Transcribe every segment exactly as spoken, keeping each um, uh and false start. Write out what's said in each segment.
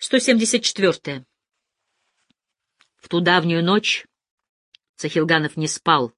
сто семьдесят четыре. В ту давнюю ночь Цахилганов не спал.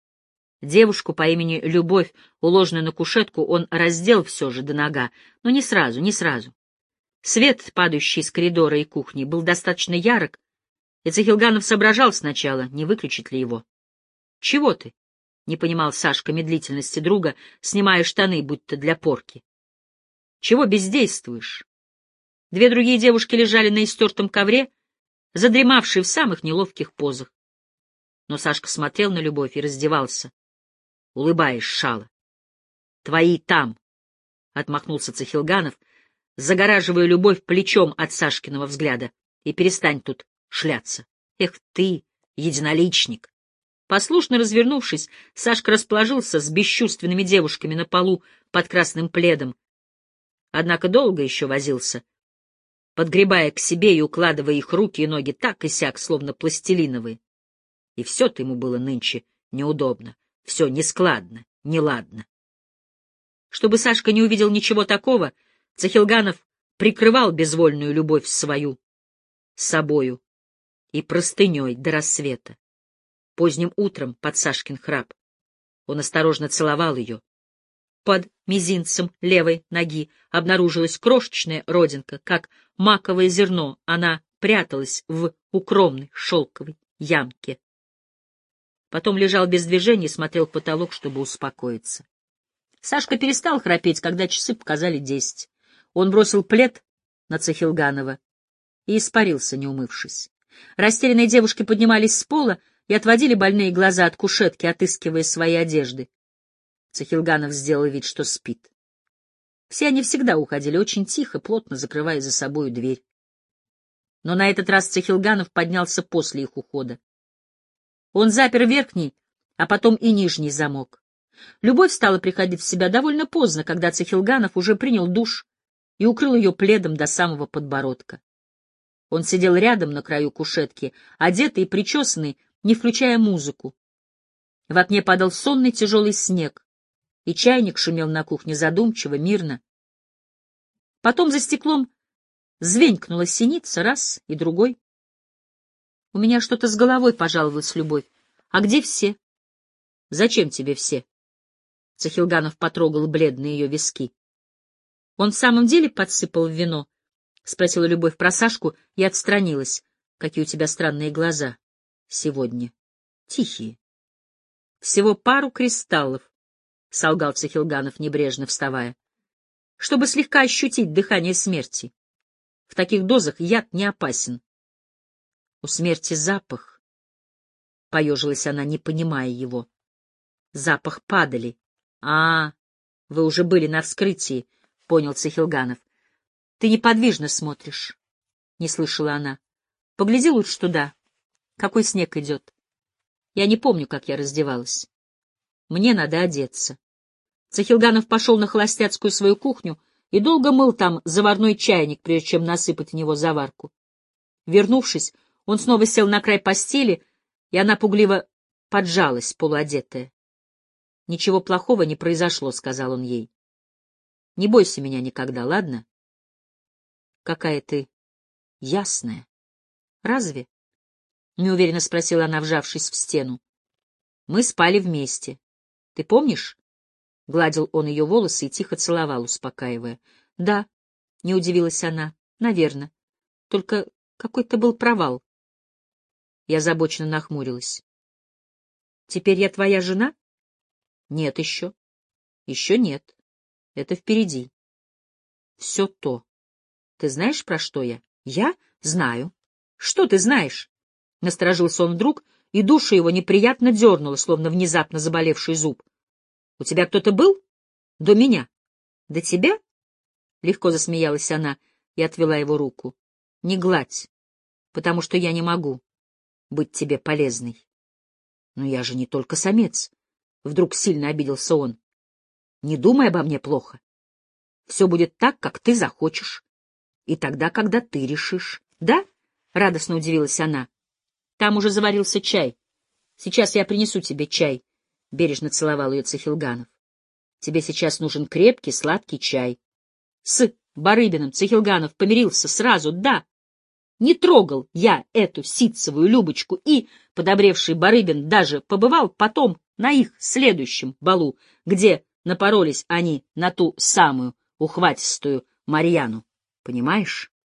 Девушку по имени Любовь, уложенную на кушетку, он раздел все же до нога, но не сразу, не сразу. Свет, падающий из коридора и кухни, был достаточно ярок, и Цахилганов соображал сначала, не выключить ли его. — Чего ты? — не понимал Сашка медлительности друга, снимая штаны, будто для порки. — Чего бездействуешь? Две другие девушки лежали на истертом ковре, задремавшие в самых неловких позах. Но Сашка смотрел на Любовь и раздевался. — Улыбаешь, шала. — Твои там, — отмахнулся Цахилганов, загораживая Любовь плечом от Сашкиного взгляда. — И перестань тут шляться. Эх ты, единоличник! Послушно развернувшись, Сашка расположился с бесчувственными девушками на полу под красным пледом. Однако долго еще возился, подгребая к себе и укладывая их руки и ноги так и сяк, словно пластилиновые. И все-то ему было нынче неудобно, все нескладно, неладно. Чтобы Сашка не увидел ничего такого, Цахилганов прикрывал безвольную Любовь свою собою и простыней до рассвета. Поздним утром, под Сашкин храп, он осторожно целовал ее. Под мизинцем левой ноги обнаружилась крошечная родинка, как маковое зерно, она пряталась в укромной шелковой ямке. Потом лежал без движения и смотрел в потолок, чтобы успокоиться. Сашка перестал храпеть, когда часы показали десять. Он бросил плед на Цахилганова и испарился, не умывшись. Растерянные девушки поднимались с пола и отводили больные глаза от кушетки, отыскивая свои одежды. Цахилганов сделал вид, что спит. Все они всегда уходили очень тихо, плотно закрывая за собою дверь. Но на этот раз Цахилганов поднялся после их ухода. Он запер верхний, а потом и нижний замок. Любовь стала приходить в себя довольно поздно, когда Цахилганов уже принял душ и укрыл ее пледом до самого подбородка. Он сидел рядом на краю кушетки, одетый и причесанный, не включая музыку. В окне падал сонный тяжелый снег, и чайник шумел на кухне задумчиво, мирно. Потом за стеклом звенькнула синица, раз и другой. — У меня что-то с головой, — пожаловалась Любовь. — А где все? — Зачем тебе все? Цахилганов потрогал бледные ее виски. — Он в самом деле подсыпал в вино? — спросила Любовь про Сашку и отстранилась. — Какие у тебя странные глаза сегодня. Тихие. — Всего пару кристаллов, — солгал Цахилганов, небрежно вставая, — чтобы слегка ощутить дыхание смерти. В таких дозах яд не опасен. — У смерти запах, — поежилась она, не понимая его. — Запах падали. — А, вы уже были на вскрытии, — понял Цахилганов. — Ты неподвижно смотришь, — не слышала она. — Погляди лучше туда. Какой снег идет. Я не помню, как я раздевалась. Мне надо одеться. Цахилганов пошел на холостяцкую свою кухню и долго мыл там заварной чайник, прежде чем насыпать в него заварку. Вернувшись, он снова сел на край постели, и она пугливо поджалась, полуодетая. — Ничего плохого не произошло, — сказал он ей. — Не бойся меня никогда, ладно? — Какая ты ясная. — Разве? — неуверенно спросила она, вжавшись в стену. — Мы спали вместе. Ты помнишь? — гладил он ее волосы и тихо целовал, успокаивая. — Да, — не удивилась она, — наверное. Только какой-то был провал. Я озабоченно нахмурилась. — Теперь я твоя жена? — Нет еще. — Еще нет. Это впереди. — Все то. Ты знаешь, про что я? — Я? Знаю. — Что ты знаешь? — насторожился он вдруг, и душу его неприятно дернуло, словно внезапно заболевший зуб. — У тебя кто-то был? До меня? До тебя? Легко засмеялась она и отвела его руку. — Не гладь, потому что я не могу быть тебе полезной. — Но я же не только самец. Вдруг сильно обиделся он. — Не думай обо мне плохо. Все будет так, как ты захочешь. И тогда, когда ты решишь. — Да? — радостно удивилась она. — Там уже заварился чай. Сейчас я принесу тебе чай. — бережно целовал ее Цахилганов. — Тебе сейчас нужен крепкий, сладкий чай. С Барыбиным Цахилганов помирился сразу, да. Не трогал я эту ситцевую Любочку, и подобревший Барыбин даже побывал потом на их следующем балу, где напоролись они на ту самую ухватистую Марьяну. Понимаешь?